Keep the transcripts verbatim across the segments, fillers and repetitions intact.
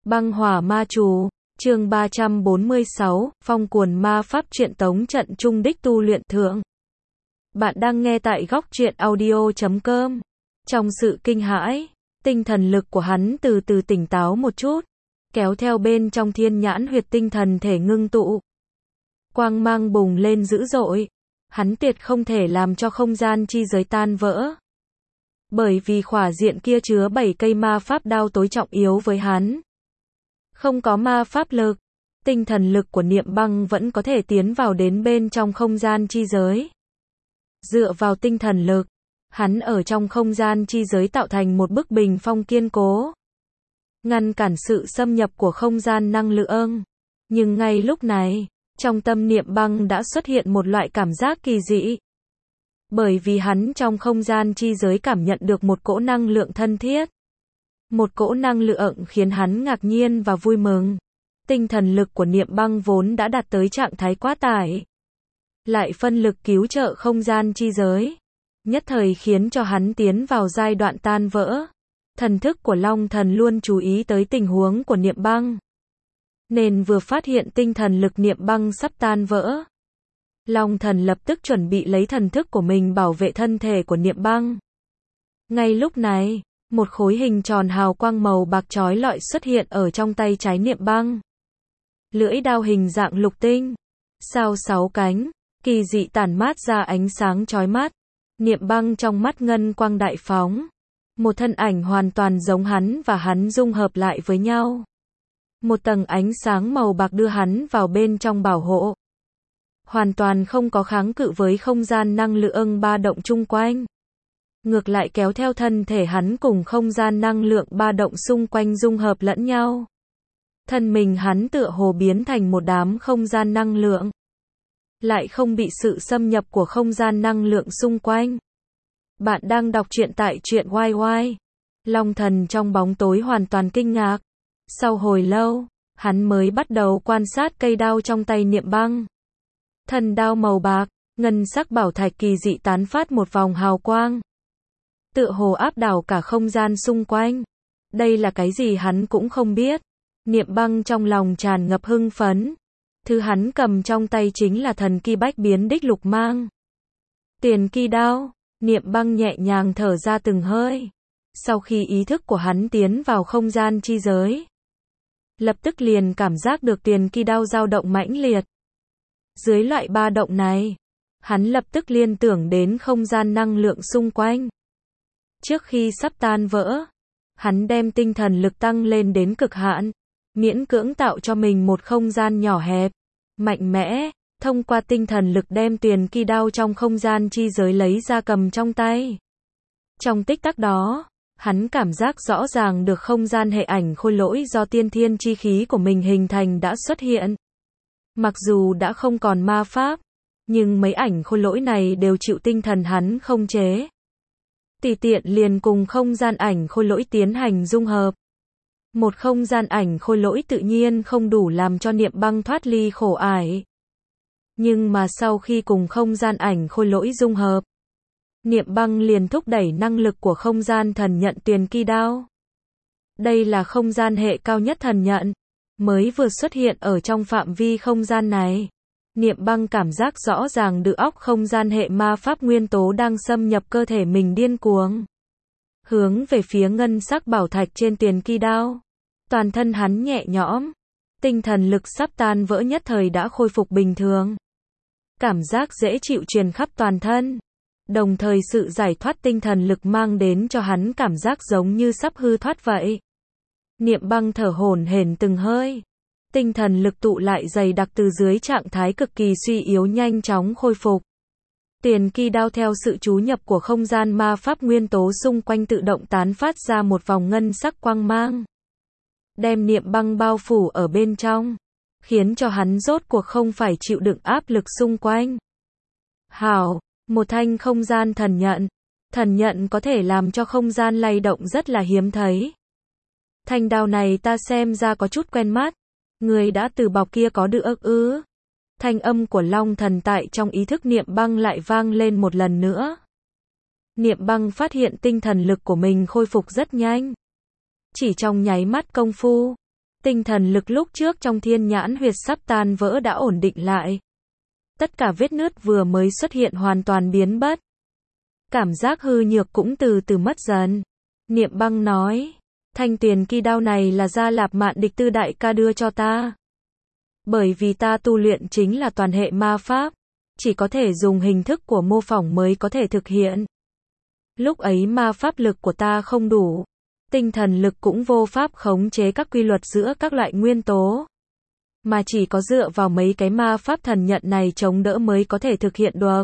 Băng hỏa ma chú, chương ba trăm bốn mươi sáu, phong cuồn ma pháp truyện tống trận trung đích tu luyện thượng. Bạn đang nghe tại góc truyện audio chấm com. Trong sự kinh hãi, tinh thần lực của hắn từ từ tỉnh táo một chút, kéo theo bên trong thiên nhãn huyệt tinh thần thể ngưng tụ. Quang mang bùng lên dữ dội, hắn tuyệt không thể làm cho không gian chi giới tan vỡ. Bởi vì khỏa diện kia chứa bảy cây ma pháp đao tối trọng yếu với hắn. Không có ma pháp lực, tinh thần lực của Niệm Băng vẫn có thể tiến vào đến bên trong không gian chi giới. Dựa vào tinh thần lực, hắn ở trong không gian chi giới tạo thành một bức bình phong kiên cố, ngăn cản sự xâm nhập của không gian năng lượng. Nhưng ngay lúc này, trong tâm Niệm Băng đã xuất hiện một loại cảm giác kỳ dị. Bởi vì hắn trong không gian chi giới cảm nhận được một cỗ năng lượng thân thiết. Một cỗ năng lượng khiến hắn ngạc nhiên và vui mừng. Tinh thần lực của Niệm Băng vốn đã đạt tới trạng thái quá tải, lại phân lực cứu trợ không gian chi giới, nhất thời khiến cho hắn tiến vào giai đoạn tan vỡ. Thần thức của Long Thần luôn chú ý tới tình huống của Niệm Băng, nên vừa phát hiện tinh thần lực Niệm Băng sắp tan vỡ, Long Thần lập tức chuẩn bị lấy thần thức của mình bảo vệ thân thể của Niệm Băng. Ngay lúc này, một khối hình tròn hào quang màu bạc chói lọi xuất hiện ở trong tay trái Niệm Băng. Lưỡi đao hình dạng lục tinh, sao sáu cánh, kỳ dị tản mát ra ánh sáng chói mắt. Niệm Băng trong mắt ngân quang đại phóng, một thân ảnh hoàn toàn giống hắn và hắn dung hợp lại với nhau. Một tầng ánh sáng màu bạc đưa hắn vào bên trong bảo hộ, hoàn toàn không có kháng cự với không gian năng lượng ba động chung quanh. Ngược lại kéo theo thân thể hắn cùng không gian năng lượng ba động xung quanh dung hợp lẫn nhau. Thân mình hắn tựa hồ biến thành một đám không gian năng lượng, lại không bị sự xâm nhập của không gian năng lượng xung quanh. Bạn đang đọc truyện tại truyện Y Y. Long Thần trong bóng tối hoàn toàn kinh ngạc. Sau hồi lâu, hắn mới bắt đầu quan sát cây đao trong tay Niệm Băng. Thân đao màu bạc, ngân sắc bảo thạch kỳ dị tán phát một vòng hào quang, tựa hồ áp đảo cả không gian xung quanh. Đây là cái gì hắn cũng không biết. Niệm Băng trong lòng tràn ngập hưng phấn. Thứ hắn cầm trong tay chính là thần kỳ bách biến đích lục mang. Tiền kỳ đao. Niệm Băng nhẹ nhàng thở ra từng hơi. Sau khi ý thức của hắn tiến vào không gian chi giới, lập tức liền cảm giác được tiền kỳ đao dao động mãnh liệt. Dưới loại ba động này, hắn lập tức liên tưởng đến không gian năng lượng xung quanh. Trước khi sắp tan vỡ, hắn đem tinh thần lực tăng lên đến cực hạn, miễn cưỡng tạo cho mình một không gian nhỏ hẹp, mạnh mẽ, thông qua tinh thần lực đem tiền kỳ đao trong không gian chi giới lấy ra cầm trong tay. Trong tích tắc đó, hắn cảm giác rõ ràng được không gian hệ ảnh khôi lỗi do tiên thiên chi khí của mình hình thành đã xuất hiện. Mặc dù đã không còn ma pháp, nhưng mấy ảnh khôi lỗi này đều chịu tinh thần hắn không chế. Tùy tiện liền cùng không gian ảnh khôi lỗi tiến hành dung hợp. Một không gian ảnh khôi lỗi tự nhiên không đủ làm cho Niệm Băng thoát ly khổ ải. Nhưng mà sau khi cùng không gian ảnh khôi lỗi dung hợp, Niệm Băng liền thúc đẩy năng lực của không gian thần nhận tiền kỳ đao. Đây là không gian hệ cao nhất thần nhận, mới vừa xuất hiện ở trong phạm vi không gian này. Niệm Băng cảm giác rõ ràng được óc không gian hệ ma pháp nguyên tố đang xâm nhập cơ thể mình điên cuồng, hướng về phía ngân sắc bảo thạch trên tiền kỳ đao. Toàn thân hắn nhẹ nhõm, tinh thần lực sắp tan vỡ nhất thời đã khôi phục bình thường. Cảm giác dễ chịu truyền khắp toàn thân, đồng thời sự giải thoát tinh thần lực mang đến cho hắn cảm giác giống như sắp hư thoát vậy. Niệm Băng thở hổn hển từng hơi. Tinh thần lực tụ lại dày đặc từ dưới trạng thái cực kỳ suy yếu nhanh chóng khôi phục. Tiền kỳ đao theo sự chú nhập của không gian ma pháp nguyên tố xung quanh tự động tán phát ra một vòng ngân sắc quang mang, đem Niệm Băng bao phủ ở bên trong, khiến cho hắn rốt cuộc không phải chịu đựng áp lực xung quanh. Hảo, một thanh không gian thần nhận. Thần nhận có thể làm cho không gian lay động rất là hiếm thấy. Thanh đao này ta xem ra có chút quen mắt. Người đã từ bọc kia có được ư? Thanh âm của Long Thần tại trong ý thức Niệm Băng lại vang lên một lần nữa. Niệm Băng phát hiện tinh thần lực của mình khôi phục rất nhanh. Chỉ trong nháy mắt công phu, Tinh thần lực lúc trước trong thiên nhãn huyệt sắp tan vỡ đã ổn định lại. Tất cả vết nứt vừa mới xuất hiện hoàn toàn biến mất. Cảm giác hư nhược cũng từ từ mất dần. Niệm Băng nói, thanh tuyền kỳ đao này là Gia Lạp Mạn Địch Tư đại ca đưa cho ta. Bởi vì ta tu luyện chính là toàn hệ ma pháp, chỉ có thể dùng hình thức của mô phỏng mới có thể thực hiện. Lúc ấy ma pháp lực của ta không đủ, tinh thần lực cũng vô pháp khống chế các quy luật giữa các loại nguyên tố, mà chỉ có dựa vào mấy cái ma pháp thần nhận này chống đỡ mới có thể thực hiện được.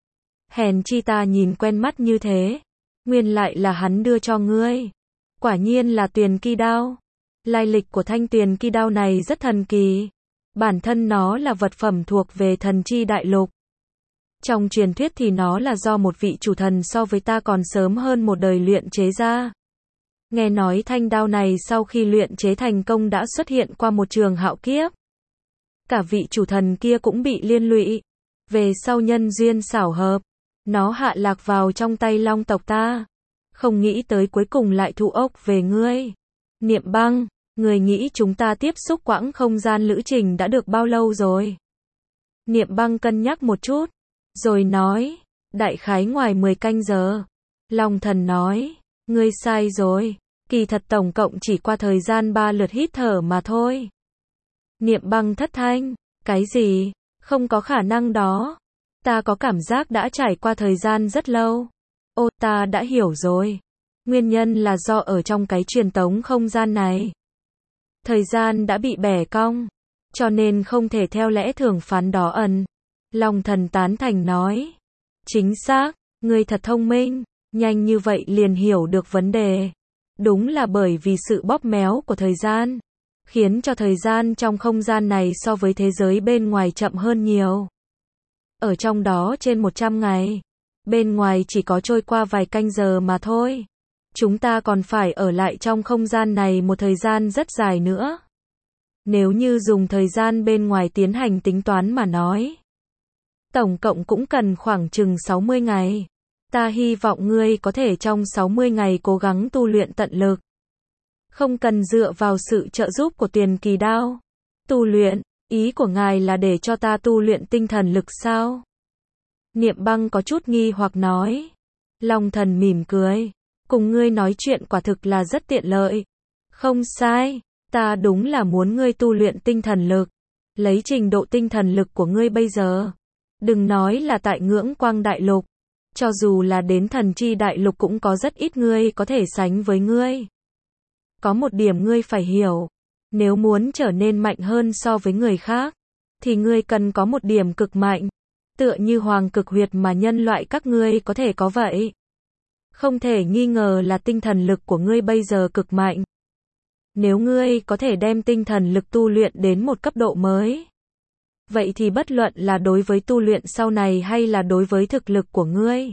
Hèn chi ta nhìn quen mắt như thế, nguyên lại là hắn đưa cho ngươi. Quả nhiên là tuyền kỳ đao. Lai lịch của thanh tuyền kỳ đao này rất thần kỳ. Bản thân nó là vật phẩm thuộc về thần chi đại lục. Trong truyền thuyết thì nó là do một vị chủ thần so với ta còn sớm hơn một đời luyện chế ra. Nghe nói thanh đao này sau khi luyện chế thành công đã xuất hiện qua một trường hạo kiếp. Cả vị chủ thần kia cũng bị liên lụy. Về sau nhân duyên xảo hợp, nó hạ lạc vào trong tay Long tộc ta. Không nghĩ tới cuối cùng lại thụ ốc về ngươi. Niệm Băng, người nghĩ chúng ta tiếp xúc quãng không gian lữ trình đã được bao lâu rồi? Niệm Băng cân nhắc một chút, rồi nói, đại khái ngoài mười canh giờ. Long Thần nói, ngươi sai rồi, kỳ thật tổng cộng chỉ qua thời gian ba lượt hít thở mà thôi. Niệm Băng thất thanh, cái gì? Không có khả năng đó. Ta có cảm giác đã trải qua thời gian rất lâu. Ô, ta đã hiểu rồi. Nguyên nhân là do ở trong cái truyền tống không gian này, thời gian đã bị bẻ cong, cho nên không thể theo lẽ thường phán đó ẩn. Long Thần tán thành nói. Chính xác, ngươi thật thông minh, nhanh như vậy liền hiểu được vấn đề. Đúng là bởi vì sự bóp méo của thời gian, khiến cho thời gian trong không gian này so với thế giới bên ngoài chậm hơn nhiều. Ở trong đó trên một trăm ngày, bên ngoài chỉ có trôi qua vài canh giờ mà thôi. Chúng ta còn phải ở lại trong không gian này một thời gian rất dài nữa. Nếu như dùng thời gian bên ngoài tiến hành tính toán mà nói, tổng cộng cũng cần khoảng chừng sáu mươi ngày. Ta hy vọng ngươi có thể trong sáu mươi ngày cố gắng tu luyện tận lực. Không cần dựa vào sự trợ giúp của tuyền kỳ đao. Tu luyện, ý của ngài là để cho ta tu luyện tinh thần lực sao? Niệm Băng có chút nghi hoặc nói. Long Thần mỉm cười. Cùng ngươi nói chuyện quả thực là rất tiện lợi. Không sai, ta đúng là muốn ngươi tu luyện tinh thần lực. Lấy trình độ tinh thần lực của ngươi bây giờ, đừng nói là tại ngưỡng quang đại lục, cho dù là đến thần chi đại lục cũng có rất ít ngươi có thể sánh với ngươi. Có một điểm ngươi phải hiểu, nếu muốn trở nên mạnh hơn so với người khác, thì ngươi cần có một điểm cực mạnh, tựa như hoàng cực huyệt mà nhân loại các ngươi có thể có vậy. Không thể nghi ngờ là tinh thần lực của ngươi bây giờ cực mạnh. Nếu ngươi có thể đem tinh thần lực tu luyện đến một cấp độ mới, vậy thì bất luận là đối với tu luyện sau này hay là đối với thực lực của ngươi,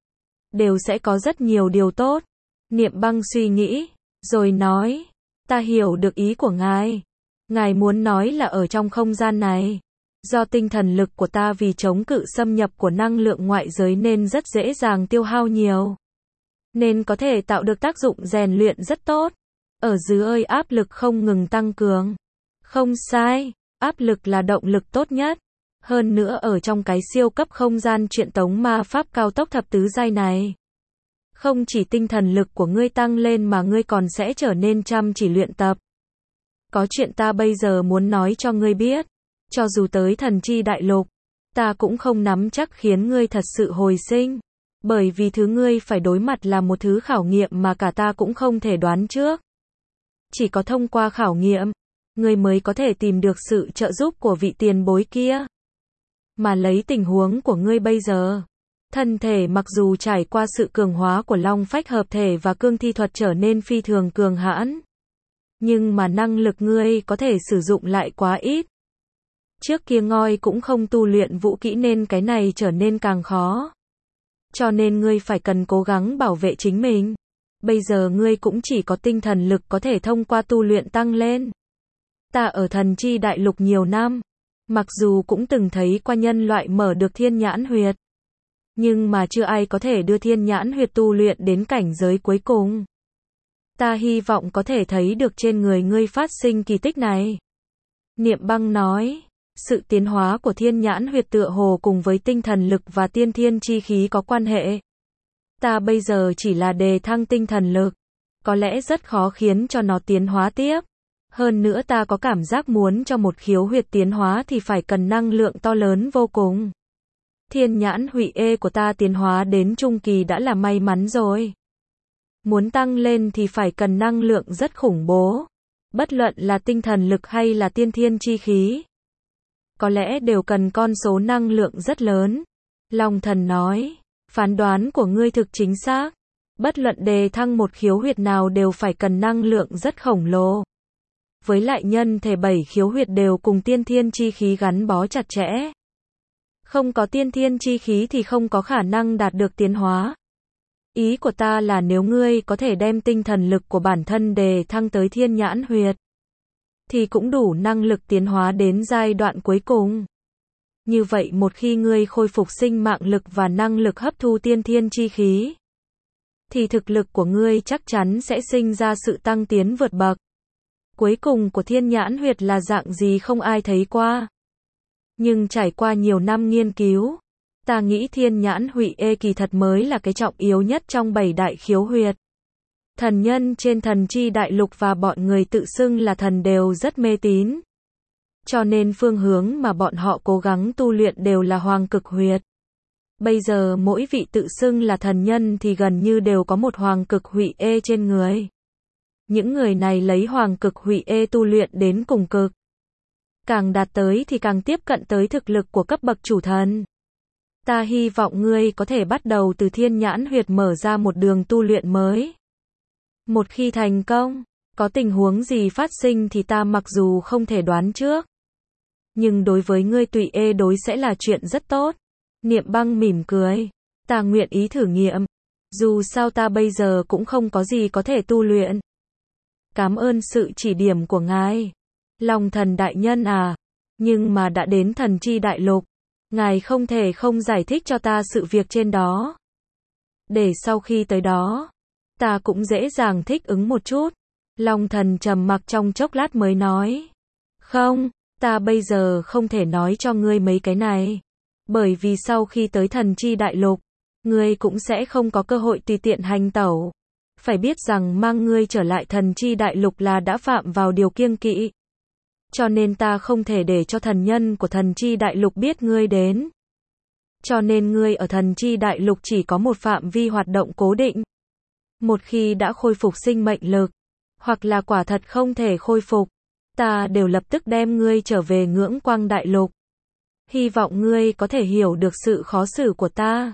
đều sẽ có rất nhiều điều tốt. Niệm Băng suy nghĩ, rồi nói, ta hiểu được ý của ngài. Ngài muốn nói là ở trong không gian này, do tinh thần lực của ta vì chống cự xâm nhập của năng lượng ngoại giới nên rất dễ dàng tiêu hao nhiều, nên có thể tạo được tác dụng rèn luyện rất tốt. Ở dưới áp lực không ngừng tăng cường. Không sai, áp lực là động lực tốt nhất. Hơn nữa ở trong cái siêu cấp không gian truyện tống ma pháp cao tốc thập tứ giai này, không chỉ tinh thần lực của ngươi tăng lên mà ngươi còn sẽ trở nên chăm chỉ luyện tập. Có chuyện ta bây giờ muốn nói cho ngươi biết. Cho dù tới thần chi đại lục, ta cũng không nắm chắc khiến ngươi thật sự hồi sinh. Bởi vì thứ ngươi phải đối mặt là một thứ khảo nghiệm mà cả ta cũng không thể đoán trước. Chỉ có thông qua khảo nghiệm, ngươi mới có thể tìm được sự trợ giúp của vị tiền bối kia. Mà lấy tình huống của ngươi bây giờ, thân thể mặc dù trải qua sự cường hóa của long phách hợp thể và cương thi thuật trở nên phi thường cường hãn, nhưng mà năng lực ngươi có thể sử dụng lại quá ít. Trước kia ngoi cũng không tu luyện vũ kỹ nên cái này trở nên càng khó. Cho nên ngươi phải cần cố gắng bảo vệ chính mình. Bây giờ ngươi cũng chỉ có tinh thần lực có thể thông qua tu luyện tăng lên. Ta ở thần chi đại lục nhiều năm, mặc dù cũng từng thấy qua nhân loại mở được thiên nhãn huyệt, nhưng mà chưa ai có thể đưa thiên nhãn huyệt tu luyện đến cảnh giới cuối cùng. Ta hy vọng có thể thấy được trên người ngươi phát sinh kỳ tích này. Niệm Băng nói, sự tiến hóa của thiên nhãn huyệt tựa hồ cùng với tinh thần lực và tiên thiên chi khí có quan hệ. Ta bây giờ chỉ là đề thăng tinh thần lực, có lẽ rất khó khiến cho nó tiến hóa tiếp. Hơn nữa ta có cảm giác muốn cho một khiếu huyệt tiến hóa thì phải cần năng lượng to lớn vô cùng. Thiên nhãn hủy ê của ta tiến hóa đến trung kỳ đã là may mắn rồi. Muốn tăng lên thì phải cần năng lượng rất khủng bố. Bất luận là tinh thần lực hay là tiên thiên chi khí. Có lẽ đều cần con số năng lượng rất lớn. Long Thần nói, phán đoán của ngươi thực chính xác. Bất luận đề thăng một khiếu huyệt nào đều phải cần năng lượng rất khổng lồ. Với lại nhân thể bảy khiếu huyệt đều cùng tiên thiên chi khí gắn bó chặt chẽ. Không có tiên thiên chi khí thì không có khả năng đạt được tiến hóa. Ý của ta là nếu ngươi có thể đem tinh thần lực của bản thân đề thăng tới thiên nhãn huyệt, thì cũng đủ năng lực tiến hóa đến giai đoạn cuối cùng. Như vậy một khi ngươi khôi phục sinh mạng lực và năng lực hấp thu tiên thiên chi khí, thì thực lực của ngươi chắc chắn sẽ sinh ra sự tăng tiến vượt bậc. Cuối cùng của thiên nhãn huyệt là dạng gì không ai thấy qua. Nhưng trải qua nhiều năm nghiên cứu, ta nghĩ thiên nhãn hủy ê kỳ thật mới là cái trọng yếu nhất trong bảy đại khiếu huyệt. Thần nhân trên thần chi đại lục và bọn người tự xưng là thần đều rất mê tín. Cho nên phương hướng mà bọn họ cố gắng tu luyện đều là hoàng cực huyệt. Bây giờ mỗi vị tự xưng là thần nhân thì gần như đều có một hoàng cực hủy ê trên người. Những người này lấy hoàng cực hủy ê tu luyện đến cùng cực. Càng đạt tới thì càng tiếp cận tới thực lực của cấp bậc chủ thần. Ta hy vọng ngươi có thể bắt đầu từ thiên nhãn huyệt mở ra một đường tu luyện mới. Một khi thành công, có tình huống gì phát sinh thì ta mặc dù không thể đoán trước. Nhưng đối với ngươi tùy ê đối sẽ là chuyện rất tốt. Niệm Băng mỉm cười. Ta nguyện ý thử nghiệm. Dù sao ta bây giờ cũng không có gì có thể tu luyện. Cảm ơn sự chỉ điểm của ngài. Long Thần đại nhân à. Nhưng mà đã đến thần chi đại lục. Ngài không thể không giải thích cho ta sự việc trên đó. Để sau khi tới đó, ta cũng dễ dàng thích ứng một chút. Long Thần trầm mặc trong chốc lát mới nói. Không, ta bây giờ không thể nói cho ngươi mấy cái này. Bởi vì sau khi tới thần chi đại lục, ngươi cũng sẽ không có cơ hội tùy tiện hành tẩu. Phải biết rằng mang ngươi trở lại thần chi đại lục là đã phạm vào điều kiêng kỵ. Cho nên ta không thể để cho thần nhân của thần chi đại lục biết ngươi đến. Cho nên ngươi ở thần chi đại lục chỉ có một phạm vi hoạt động cố định. Một khi đã khôi phục sinh mệnh lực, hoặc là quả thật không thể khôi phục, ta đều lập tức đem ngươi trở về ngưỡng quang đại lục. Hy vọng ngươi có thể hiểu được sự khó xử của ta.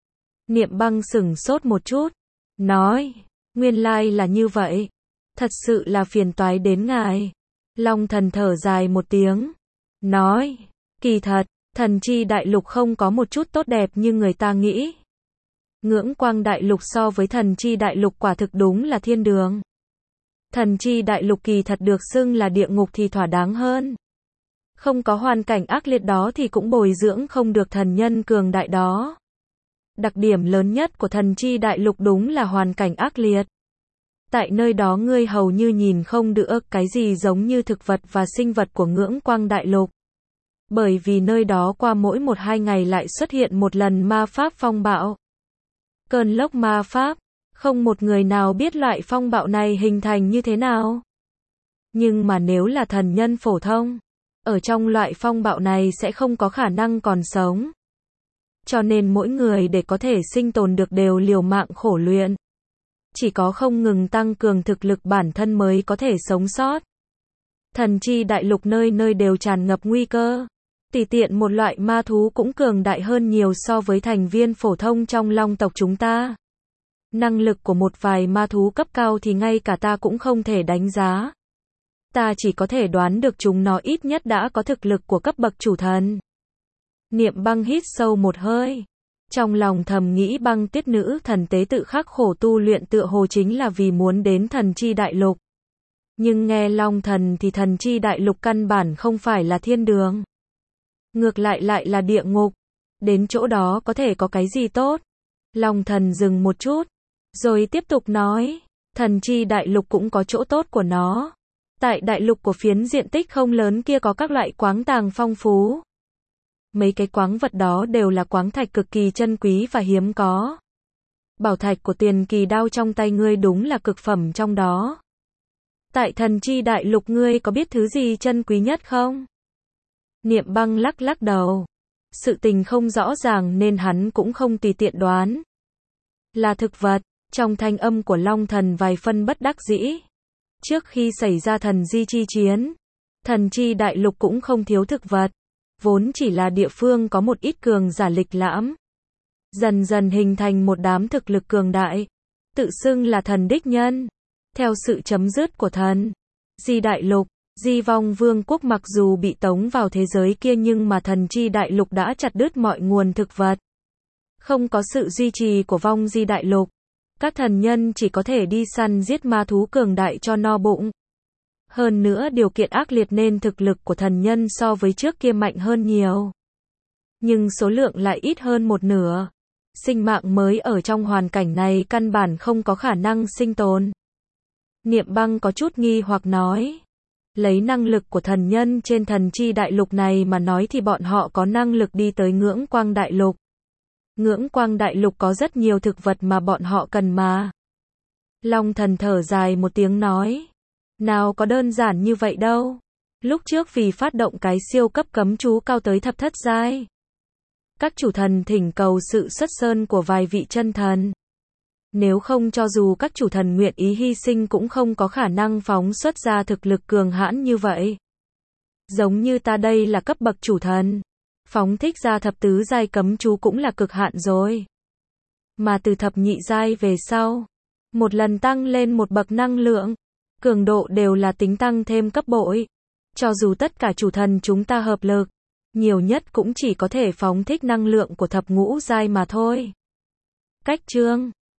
Niệm Băng sửng sốt một chút, nói, nguyên lai là như vậy. Thật sự là phiền toái đến ngài. Long Thần thở dài một tiếng, nói, kỳ thật, thần chi đại lục không có một chút tốt đẹp như người ta nghĩ. Ngưỡng quang đại lục so với thần chi đại lục quả thực đúng là thiên đường. Thần chi đại lục kỳ thật được xưng là địa ngục thì thỏa đáng hơn. Không có hoàn cảnh ác liệt đó thì cũng bồi dưỡng không được thần nhân cường đại đó. Đặc điểm lớn nhất của thần chi đại lục đúng là hoàn cảnh ác liệt. Tại nơi đó ngươi hầu như nhìn không được cái gì giống như thực vật và sinh vật của ngưỡng quang đại lục. Bởi vì nơi đó qua mỗi một hai ngày lại xuất hiện một lần ma pháp phong bạo. Cơn lốc ma pháp, không một người nào biết loại phong bạo này hình thành như thế nào. Nhưng mà nếu là thần nhân phổ thông, ở trong loại phong bạo này sẽ không có khả năng còn sống. Cho nên mỗi người để có thể sinh tồn được đều liều mạng khổ luyện. Chỉ có không ngừng tăng cường thực lực bản thân mới có thể sống sót. Thần chi đại lục nơi nơi đều tràn ngập nguy cơ. Tùy tiện một loại ma thú cũng cường đại hơn nhiều so với thành viên phổ thông trong long tộc chúng ta. Năng lực của một vài ma thú cấp cao thì ngay cả ta cũng không thể đánh giá. Ta chỉ có thể đoán được chúng nó ít nhất đã có thực lực của cấp bậc chủ thần. Niệm Băng hít sâu một hơi. Trong lòng thầm nghĩ Băng Tiết nữ thần tế tự khắc khổ tu luyện tựa hồ chính là vì muốn đến thần chi đại lục. Nhưng nghe Long Thần thì thần chi đại lục căn bản không phải là thiên đường. Ngược lại lại là địa ngục. Đến chỗ đó có thể có cái gì tốt? Long Thần dừng một chút, rồi tiếp tục nói. Thần chi đại lục cũng có chỗ tốt của nó. Tại đại lục của phiến diện tích không lớn kia có các loại quáng tàng phong phú. Mấy cái quáng vật đó đều là quáng thạch cực kỳ chân quý và hiếm có. Bảo thạch của tiền kỳ đao trong tay ngươi đúng là cực phẩm trong đó. Tại thần chi đại lục ngươi có biết thứ gì chân quý nhất không? Niệm Băng lắc lắc đầu. Sự tình không rõ ràng nên hắn cũng không tùy tiện đoán. Là thực vật, trong thanh âm của Long Thần vài phân bất đắc dĩ. Trước khi xảy ra thần di chi chiến, thần chi đại lục cũng không thiếu thực vật. Vốn chỉ là địa phương có một ít cường giả lịch lãm. Dần dần hình thành một đám thực lực cường đại. Tự xưng là thần đích nhân. Theo sự chấm dứt của thần Di đại lục, Di vong vương quốc mặc dù bị tống vào thế giới kia nhưng mà thần chi đại lục đã chặt đứt mọi nguồn thực vật. Không có sự duy trì của vong Di đại lục, các thần nhân chỉ có thể đi săn giết ma thú cường đại cho no bụng. Hơn nữa điều kiện ác liệt nên thực lực của thần nhân so với trước kia mạnh hơn nhiều. Nhưng số lượng lại ít hơn một nửa. Sinh mạng mới ở trong hoàn cảnh này căn bản không có khả năng sinh tồn. Niệm Băng có chút nghi hoặc nói. Lấy năng lực của thần nhân trên thần chi đại lục này mà nói thì bọn họ có năng lực đi tới ngưỡng quang đại lục. Ngưỡng quang đại lục có rất nhiều thực vật mà bọn họ cần mà. Long Thần thở dài một tiếng nói. Nào có đơn giản như vậy đâu. Lúc trước vì phát động cái siêu cấp cấm chú cao tới thập thất giai. Các chủ thần thỉnh cầu sự xuất sơn của vài vị chân thần. Nếu không cho dù các chủ thần nguyện ý hy sinh cũng không có khả năng phóng xuất ra thực lực cường hãn như vậy. Giống như ta đây là cấp bậc chủ thần. Phóng thích ra thập tứ giai cấm chú cũng là cực hạn rồi. Mà từ thập nhị giai về sau, một lần tăng lên một bậc năng lượng, cường độ đều là tính tăng thêm cấp bội. Cho dù tất cả chủ thần chúng ta hợp lực, nhiều nhất cũng chỉ có thể phóng thích năng lượng của thập ngũ giai mà thôi. Cách chương